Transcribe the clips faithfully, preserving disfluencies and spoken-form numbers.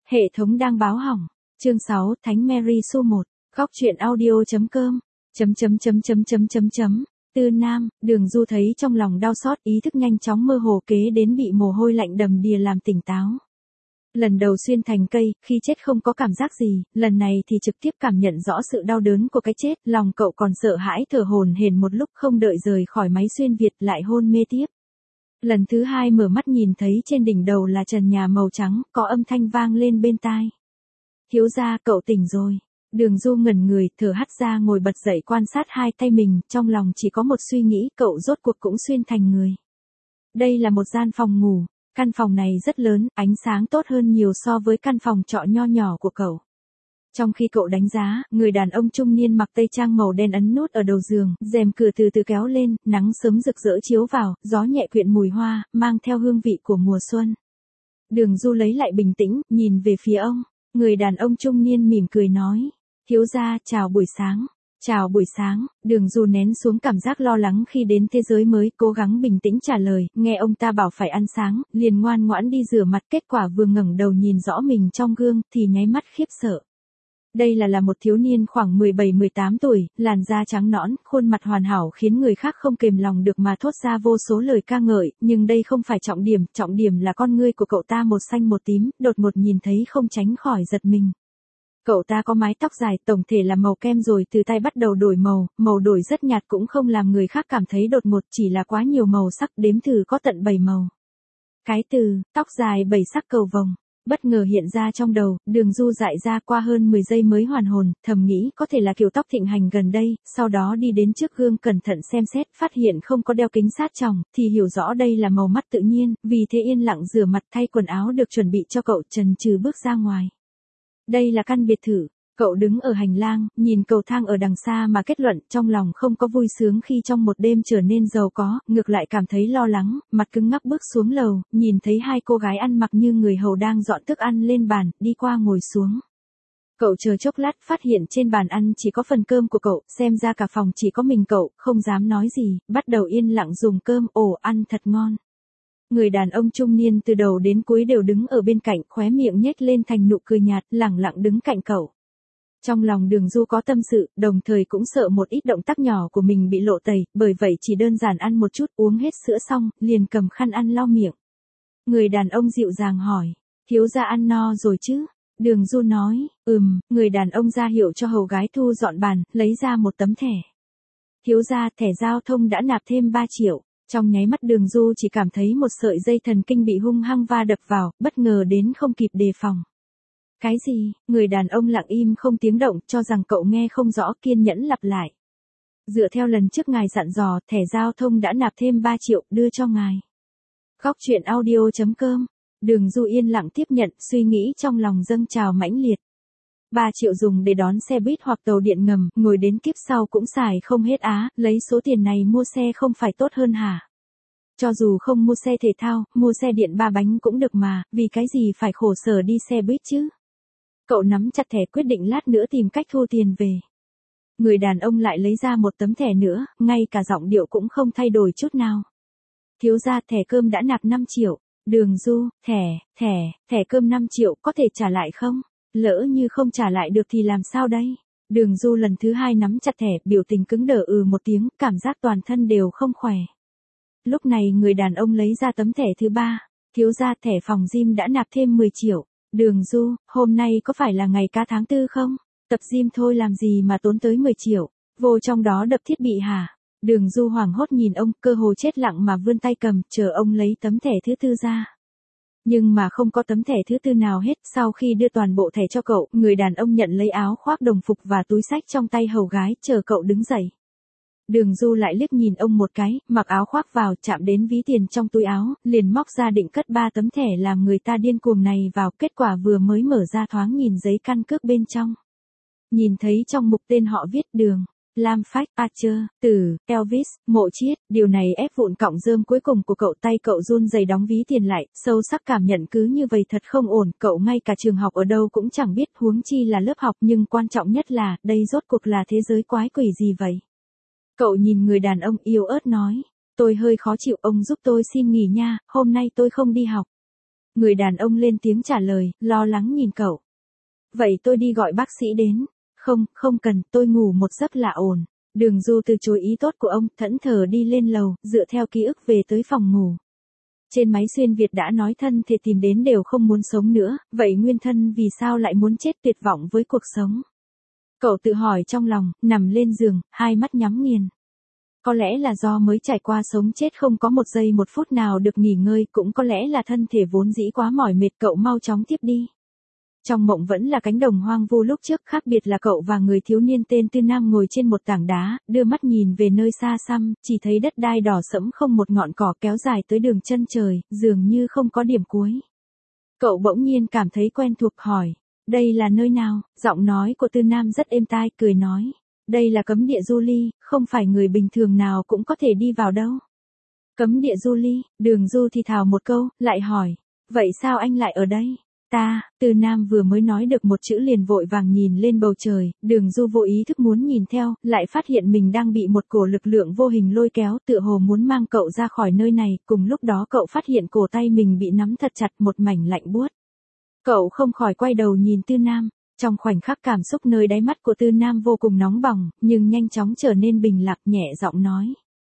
Hệ thống đang báo hỏng. Chương sáu, Thánh Mary số một. Góc truyện audio.com. Chấm chấm chấm chấm chấm chấm chấm. Tư Nam, Đường Du thấy trong lòng đau xót, ý thức nhanh chóng mơ hồ kế đến bị mồ hôi lạnh đầm đìa làm tỉnh táo. Lần đầu xuyên thành cây, khi chết không có cảm giác gì, lần này thì trực tiếp cảm nhận rõ sự đau đớn của cái chết, lòng cậu còn sợ hãi thở hổn hển một lúc, không đợi rời khỏi máy xuyên Việt lại hôn mê tiếp. Lần thứ hai mở mắt nhìn thấy trên đỉnh đầu là trần nhà màu trắng, có âm thanh vang lên bên tai. Thiếu gia, cậu tỉnh rồi. Đường Du ngẩn người, thở hắt ra ngồi bật dậy quan sát hai tay mình, trong lòng chỉ có một suy nghĩ, cậu rốt cuộc cũng xuyên thành người. Đây là một gian phòng ngủ, căn phòng này rất lớn, ánh sáng tốt hơn nhiều so với căn phòng trọ nho nhỏ của cậu. Trong khi cậu đánh giá, người đàn ông trung niên mặc tây trang màu đen ấn nút ở đầu giường, rèm cửa từ từ kéo lên, nắng sớm rực rỡ chiếu vào, gió nhẹ quyện mùi hoa, mang theo hương vị của mùa xuân. Đường Du lấy lại bình tĩnh, nhìn về phía ông. Người đàn ông trung niên mỉm cười nói, thiếu gia, chào buổi sáng. Chào buổi sáng. Đường Du nén xuống cảm giác lo lắng khi đến thế giới mới, cố gắng bình tĩnh trả lời, nghe ông ta bảo phải ăn sáng, liền ngoan ngoãn đi rửa mặt, kết quả vừa ngẩng đầu nhìn rõ mình trong gương, thì nháy mắt khiếp sợ. Đây là là một thiếu niên khoảng mười bảy mười tám tuổi, làn da trắng nõn, khuôn mặt hoàn hảo khiến người khác không kềm lòng được mà thốt ra vô số lời ca ngợi, nhưng đây không phải trọng điểm, trọng điểm là con ngươi của cậu ta một xanh một tím, đột ngột nhìn thấy không tránh khỏi giật mình. Cậu ta có mái tóc dài, tổng thể là màu kem rồi từ tay bắt đầu đổi màu, màu đổi rất nhạt cũng không làm người khác cảm thấy đột ngột, chỉ là quá nhiều màu sắc, đếm thử có tận bảy màu. Cái từ, tóc dài bảy sắc cầu vồng, bất ngờ hiện ra trong đầu, Đường Du dại ra qua hơn mười giây mới hoàn hồn, thầm nghĩ có thể là kiểu tóc thịnh hành gần đây, sau đó đi đến trước gương cẩn thận xem xét, phát hiện không có đeo kính sát tròng, thì hiểu rõ đây là màu mắt tự nhiên, vì thế yên lặng rửa mặt thay quần áo được chuẩn bị cho cậu, chần chừ bước ra ngoài. Đây là căn biệt thự. Cậu đứng ở hành lang, nhìn cầu thang ở đằng xa mà kết luận, trong lòng không có vui sướng khi trong một đêm trở nên giàu có, ngược lại cảm thấy lo lắng, mặt cứng ngắc bước xuống lầu, nhìn thấy hai cô gái ăn mặc như người hầu đang dọn thức ăn lên bàn, đi qua ngồi xuống. Cậu chờ chốc lát, phát hiện trên bàn ăn chỉ có phần cơm của cậu, xem ra cả phòng chỉ có mình cậu, không dám nói gì, bắt đầu yên lặng dùng cơm, ồ, ăn thật ngon. Người đàn ông trung niên từ đầu đến cuối đều đứng ở bên cạnh, khóe miệng nhếch lên thành nụ cười nhạt, lẳng lặng đứng cạnh cậu. Trong lòng Đường Du có tâm sự, đồng thời cũng sợ một ít động tác nhỏ của mình bị lộ tẩy, bởi vậy chỉ đơn giản ăn một chút, uống hết sữa xong, liền cầm khăn ăn lau miệng. Người đàn ông dịu dàng hỏi, thiếu gia ăn no rồi chứ? Đường Du nói, ừm, người đàn ông ra hiệu cho hầu gái thu dọn bàn, lấy ra một tấm thẻ. Thiếu gia, thẻ giao thông đã nạp thêm ba triệu. Trong nháy mắt Đường Du chỉ cảm thấy một sợi dây thần kinh bị hung hăng va đập vào, bất ngờ đến không kịp đề phòng. Cái gì? Người đàn ông lặng im không tiếng động, cho rằng cậu nghe không rõ, kiên nhẫn lặp lại. Dựa theo lần trước ngài dặn dò, thẻ giao thông đã nạp thêm ba triệu, đưa cho ngài. Góc truyện audio.com. Đường Du yên lặng tiếp nhận, suy nghĩ trong lòng dâng trào mãnh liệt. ba triệu dùng để đón xe buýt hoặc tàu điện ngầm, ngồi đến kiếp sau cũng xài không hết á, lấy số tiền này mua xe không phải tốt hơn hả? Cho dù không mua xe thể thao, mua xe điện ba bánh cũng được mà, vì cái gì phải khổ sở đi xe buýt chứ? Cậu nắm chặt thẻ quyết định lát nữa tìm cách thu tiền về. Người đàn ông lại lấy ra một tấm thẻ nữa, ngay cả giọng điệu cũng không thay đổi chút nào. Thiếu gia, thẻ cơm đã nạp năm triệu. Đường Du, thẻ, thẻ, thẻ cơm năm triệu, có thể trả lại không? Lỡ như không trả lại được thì làm sao đây? Đường Du lần thứ hai nắm chặt thẻ, biểu tình cứng đờ ừ một tiếng, cảm giác toàn thân đều không khỏe. Lúc này người đàn ông lấy ra tấm thẻ thứ ba. Thiếu gia, thẻ phòng gym đã nạp thêm mười triệu. Đường Du, hôm nay có phải là ngày ca tháng tư không? Tập gym thôi làm gì mà tốn tới mười triệu, vô trong đó đập thiết bị hả? Đường Du hoảng hốt nhìn ông, cơ hồ chết lặng mà vươn tay cầm, chờ ông lấy tấm thẻ thứ tư ra. Nhưng mà không có tấm thẻ thứ tư nào hết, sau khi đưa toàn bộ thẻ cho cậu, người đàn ông nhận lấy áo khoác đồng phục và túi xách trong tay hầu gái, chờ cậu đứng dậy. Đường Du lại liếc nhìn ông một cái, mặc áo khoác vào, chạm đến ví tiền trong túi áo, liền móc ra định cất ba tấm thẻ làm người ta điên cuồng này vào, kết quả vừa mới mở ra thoáng nhìn giấy căn cước bên trong. Nhìn thấy trong mục tên họ viết Đường, Lam Phách, Archer, Tử, Elvis, Mộ Chiết, điều này ép vụn cọng rơm cuối cùng của cậu, tay cậu run rẩy đóng ví tiền lại, sâu sắc cảm nhận cứ như vậy thật không ổn, cậu ngay cả trường học ở đâu cũng chẳng biết, huống chi là lớp học, nhưng quan trọng nhất là, đây rốt cuộc là thế giới quái quỷ gì vậy? Cậu nhìn người đàn ông yếu ớt nói, tôi hơi khó chịu, ông giúp tôi xin nghỉ nha, hôm nay tôi không đi học. Người đàn ông lên tiếng trả lời, lo lắng nhìn cậu. Vậy tôi đi gọi bác sĩ đến. Không, không cần, tôi ngủ một giấc là ổn. Đường Du từ chối ý tốt của ông, thẫn thờ đi lên lầu, dựa theo ký ức về tới phòng ngủ. Trên máy xuyên Việt đã nói thân thể tìm đến đều không muốn sống nữa, vậy nguyên thân vì sao lại muốn chết tuyệt vọng với cuộc sống? Cậu tự hỏi trong lòng, nằm lên giường, hai mắt nhắm nghiền. Có lẽ là do mới trải qua sống chết không có một giây một phút nào được nghỉ ngơi, cũng có lẽ là thân thể vốn dĩ quá mỏi mệt, cậu mau chóng tiếp đi. Trong mộng vẫn là cánh đồng hoang vu lúc trước, khác biệt là cậu và người thiếu niên tên Tư Nam ngồi trên một tảng đá, đưa mắt nhìn về nơi xa xăm, chỉ thấy đất đai đỏ sẫm không một ngọn cỏ kéo dài tới đường chân trời, dường như không có điểm cuối. Cậu bỗng nhiên cảm thấy quen thuộc, hỏi, đây là nơi nào? Giọng nói của Tư Nam rất êm tai, cười nói, đây là cấm địa Du Ly, không phải người bình thường nào cũng có thể đi vào đâu. Cấm địa Du Ly, Đường Du thì thào một câu, lại hỏi, vậy sao anh lại ở đây? Ta, Tư Nam vừa mới nói được một chữ liền vội vàng nhìn lên bầu trời, Đường Du vô ý thức muốn nhìn theo, lại phát hiện mình đang bị một cổ lực lượng vô hình lôi kéo, tựa hồ muốn mang cậu ra khỏi nơi này, cùng lúc đó cậu phát hiện cổ tay mình bị nắm thật chặt, một mảnh lạnh buốt. Cậu không khỏi quay đầu nhìn Tư Nam, trong khoảnh khắc cảm xúc nơi đáy mắt của Tư Nam vô cùng nóng bỏng, nhưng nhanh chóng trở nên bình lặng, nhẹ giọng nói.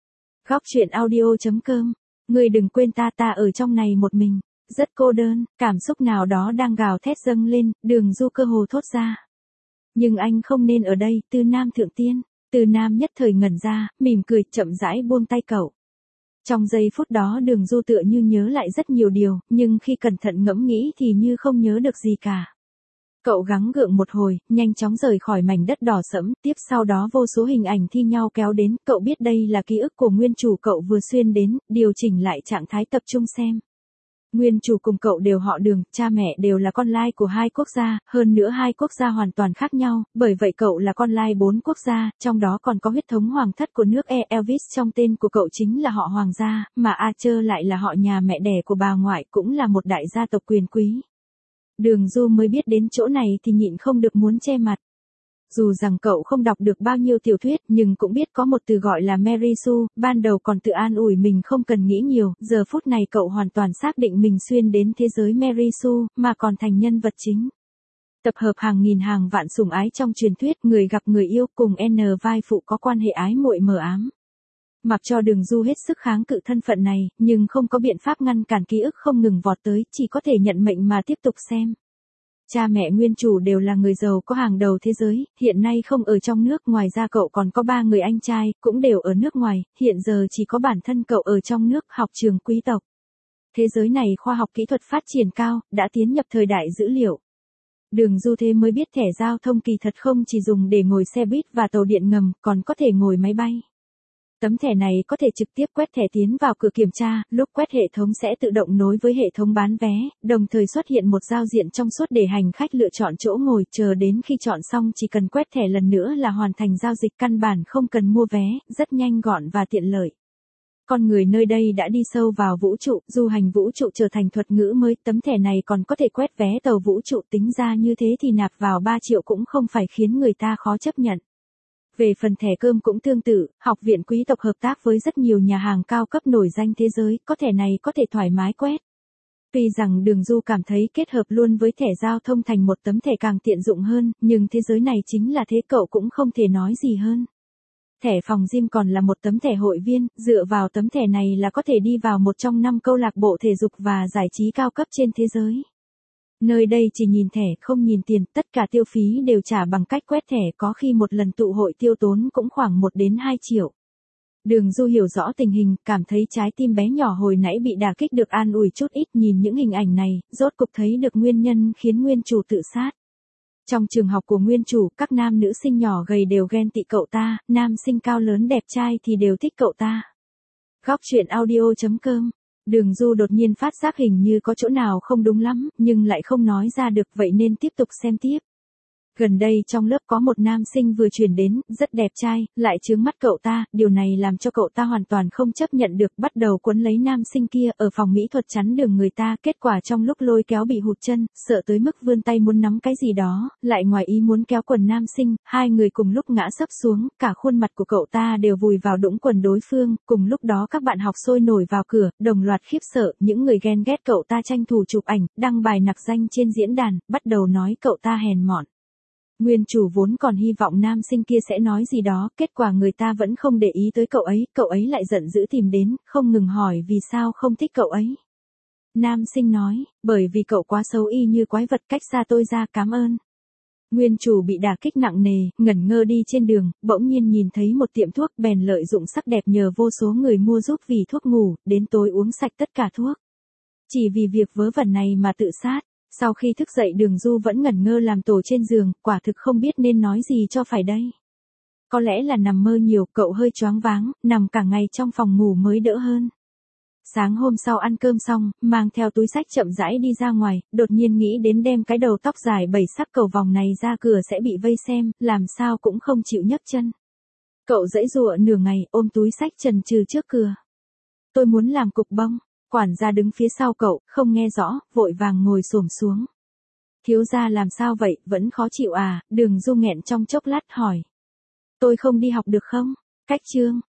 Góc truyện audio chấm com, ngươi đừng quên ta, ta ở trong này một mình. Rất cô đơn, cảm xúc nào đó đang gào thét dâng lên, Đường Du cơ hồ thốt ra. Nhưng anh không nên ở đây, Tư Nam thượng tiên. Tư Nam nhất thời ngẩn ra, mỉm cười, chậm rãi buông tay cậu. Trong giây phút đó Đường Du tựa như nhớ lại rất nhiều điều, nhưng khi cẩn thận ngẫm nghĩ thì như không nhớ được gì cả. Cậu gắng gượng một hồi, nhanh chóng rời khỏi mảnh đất đỏ sẫm, tiếp sau đó vô số hình ảnh thi nhau kéo đến, cậu biết đây là ký ức của nguyên chủ cậu vừa xuyên đến, điều chỉnh lại trạng thái tập trung xem. Nguyên chủ cùng cậu đều họ Đường, cha mẹ đều là con lai của hai quốc gia, hơn nữa hai quốc gia hoàn toàn khác nhau, bởi vậy cậu là con lai bốn quốc gia, trong đó còn có huyết thống hoàng thất của nước E. Elvis, trong tên của cậu chính là họ hoàng gia, mà Archer lại là họ nhà mẹ đẻ của bà ngoại, cũng là một đại gia tộc quyền quý. Đường Du mới biết đến chỗ này thì nhịn không được muốn che mặt. Dù rằng cậu không đọc được bao nhiêu tiểu thuyết, nhưng cũng biết có một từ gọi là Mary Sue, ban đầu còn tự an ủi mình không cần nghĩ nhiều, giờ phút này cậu hoàn toàn xác định mình xuyên đến thế giới Mary Sue, mà còn thành nhân vật chính. Tập hợp hàng nghìn hàng vạn sủng ái trong truyền thuyết, người gặp người yêu, cùng N vai phụ có quan hệ ái muội mờ ám. Mặc cho Đường Du hết sức kháng cự thân phận này, nhưng không có biện pháp ngăn cản ký ức không ngừng vọt tới, chỉ có thể nhận mệnh mà tiếp tục xem. Cha mẹ nguyên chủ đều là người giàu có hàng đầu thế giới, hiện nay không ở trong nước, ngoài ra cậu còn có ba người anh trai, cũng đều ở nước ngoài, hiện giờ chỉ có bản thân cậu ở trong nước, học trường quý tộc. Thế giới này khoa học kỹ thuật phát triển cao, đã tiến nhập thời đại dữ liệu. Đường Du thế mới biết thẻ giao thông kỳ thật không chỉ dùng để ngồi xe buýt và tàu điện ngầm, còn có thể ngồi máy bay. Tấm thẻ này có thể trực tiếp quét thẻ tiến vào cửa kiểm tra, lúc quét hệ thống sẽ tự động nối với hệ thống bán vé, đồng thời xuất hiện một giao diện trong suốt để hành khách lựa chọn chỗ ngồi, chờ đến khi chọn xong chỉ cần quét thẻ lần nữa là hoàn thành giao dịch, căn bản không cần mua vé, rất nhanh gọn và tiện lợi. Con người nơi đây đã đi sâu vào vũ trụ, du hành vũ trụ trở thành thuật ngữ mới, tấm thẻ này còn có thể quét vé tàu vũ trụ, tính ra như thế thì nạp vào ba triệu cũng không phải khiến người ta khó chấp nhận. Về phần thẻ cơm cũng tương tự, học viện quý tộc hợp tác với rất nhiều nhà hàng cao cấp nổi danh thế giới, có thẻ này có thể thoải mái quét. Tuy rằng Đường Du cảm thấy kết hợp luôn với thẻ giao thông thành một tấm thẻ càng tiện dụng hơn, nhưng thế giới này chính là thế, cậu cũng không thể nói gì hơn. Thẻ phòng gym còn là một tấm thẻ hội viên, dựa vào tấm thẻ này là có thể đi vào một trong năm câu lạc bộ thể dục và giải trí cao cấp trên thế giới. Nơi đây chỉ nhìn thẻ, không nhìn tiền, tất cả tiêu phí đều trả bằng cách quét thẻ, có khi một lần tụ hội tiêu tốn cũng khoảng một đến hai triệu. Đường Du hiểu rõ tình hình, cảm thấy trái tim bé nhỏ hồi nãy bị đả kích được an ủi chút ít, nhìn những hình ảnh này, rốt cục thấy được nguyên nhân khiến nguyên chủ tự sát. Trong trường học của nguyên chủ, các nam nữ sinh nhỏ gầy đều ghen tị cậu ta, nam sinh cao lớn đẹp trai thì đều thích cậu ta. Góc truyện audio chấm com. Đường Du đột nhiên phát giác hình như có chỗ nào không đúng lắm, nhưng lại không nói ra được, vậy nên tiếp tục xem tiếp. Gần đây trong lớp có một nam sinh vừa chuyển đến, rất đẹp trai, lại chướng mắt cậu ta, điều này làm cho cậu ta hoàn toàn không chấp nhận được, bắt đầu quấn lấy nam sinh kia ở phòng mỹ thuật chắn đường người ta, kết quả trong lúc lôi kéo bị hụt chân, sợ tới mức vươn tay muốn nắm cái gì đó, lại ngoài ý muốn kéo quần nam sinh, hai người cùng lúc ngã sấp xuống, cả khuôn mặt của cậu ta đều vùi vào đũng quần đối phương, cùng lúc đó các bạn học sôi nổi vào cửa, đồng loạt khiếp sợ, những người ghen ghét cậu ta tranh thủ chụp ảnh, đăng bài nặc danh trên diễn đàn, bắt đầu nói cậu ta hèn mọn. Nguyên chủ vốn còn hy vọng nam sinh kia sẽ nói gì đó, kết quả người ta vẫn không để ý tới cậu ấy, cậu ấy lại giận dữ tìm đến, không ngừng hỏi vì sao không thích cậu ấy. Nam sinh nói, bởi vì cậu quá xấu y như quái vật, cách xa tôi ra, cảm ơn. Nguyên chủ bị đả kích nặng nề, ngẩn ngơ đi trên đường, bỗng nhiên nhìn thấy một tiệm thuốc, bèn lợi dụng sắc đẹp nhờ vô số người mua giúp vì thuốc ngủ, đến tối uống sạch tất cả thuốc. Chỉ vì việc vớ vẩn này mà tự sát. Sau khi thức dậy Đường Du vẫn ngẩn ngơ làm tổ trên giường, quả thực không biết nên nói gì cho phải đây. Có lẽ là nằm mơ nhiều, cậu hơi choáng váng, nằm cả ngày trong phòng ngủ mới đỡ hơn. Sáng hôm sau ăn cơm xong, mang theo túi xách chậm rãi đi ra ngoài, đột nhiên nghĩ đến đem cái đầu tóc dài bảy sắc cầu vòng này ra cửa sẽ bị vây xem, làm sao cũng không chịu nhấc chân. Cậu giãy giụa nửa ngày, ôm túi xách chần chừ trước cửa. Tôi muốn làm cục bông. Quản gia đứng phía sau cậu, không nghe rõ, vội vàng ngồi xổm xuống. Thiếu gia làm sao vậy, vẫn khó chịu à? Đường Du nghẹn trong chốc lát hỏi. Tôi không đi học được không? Cách chương.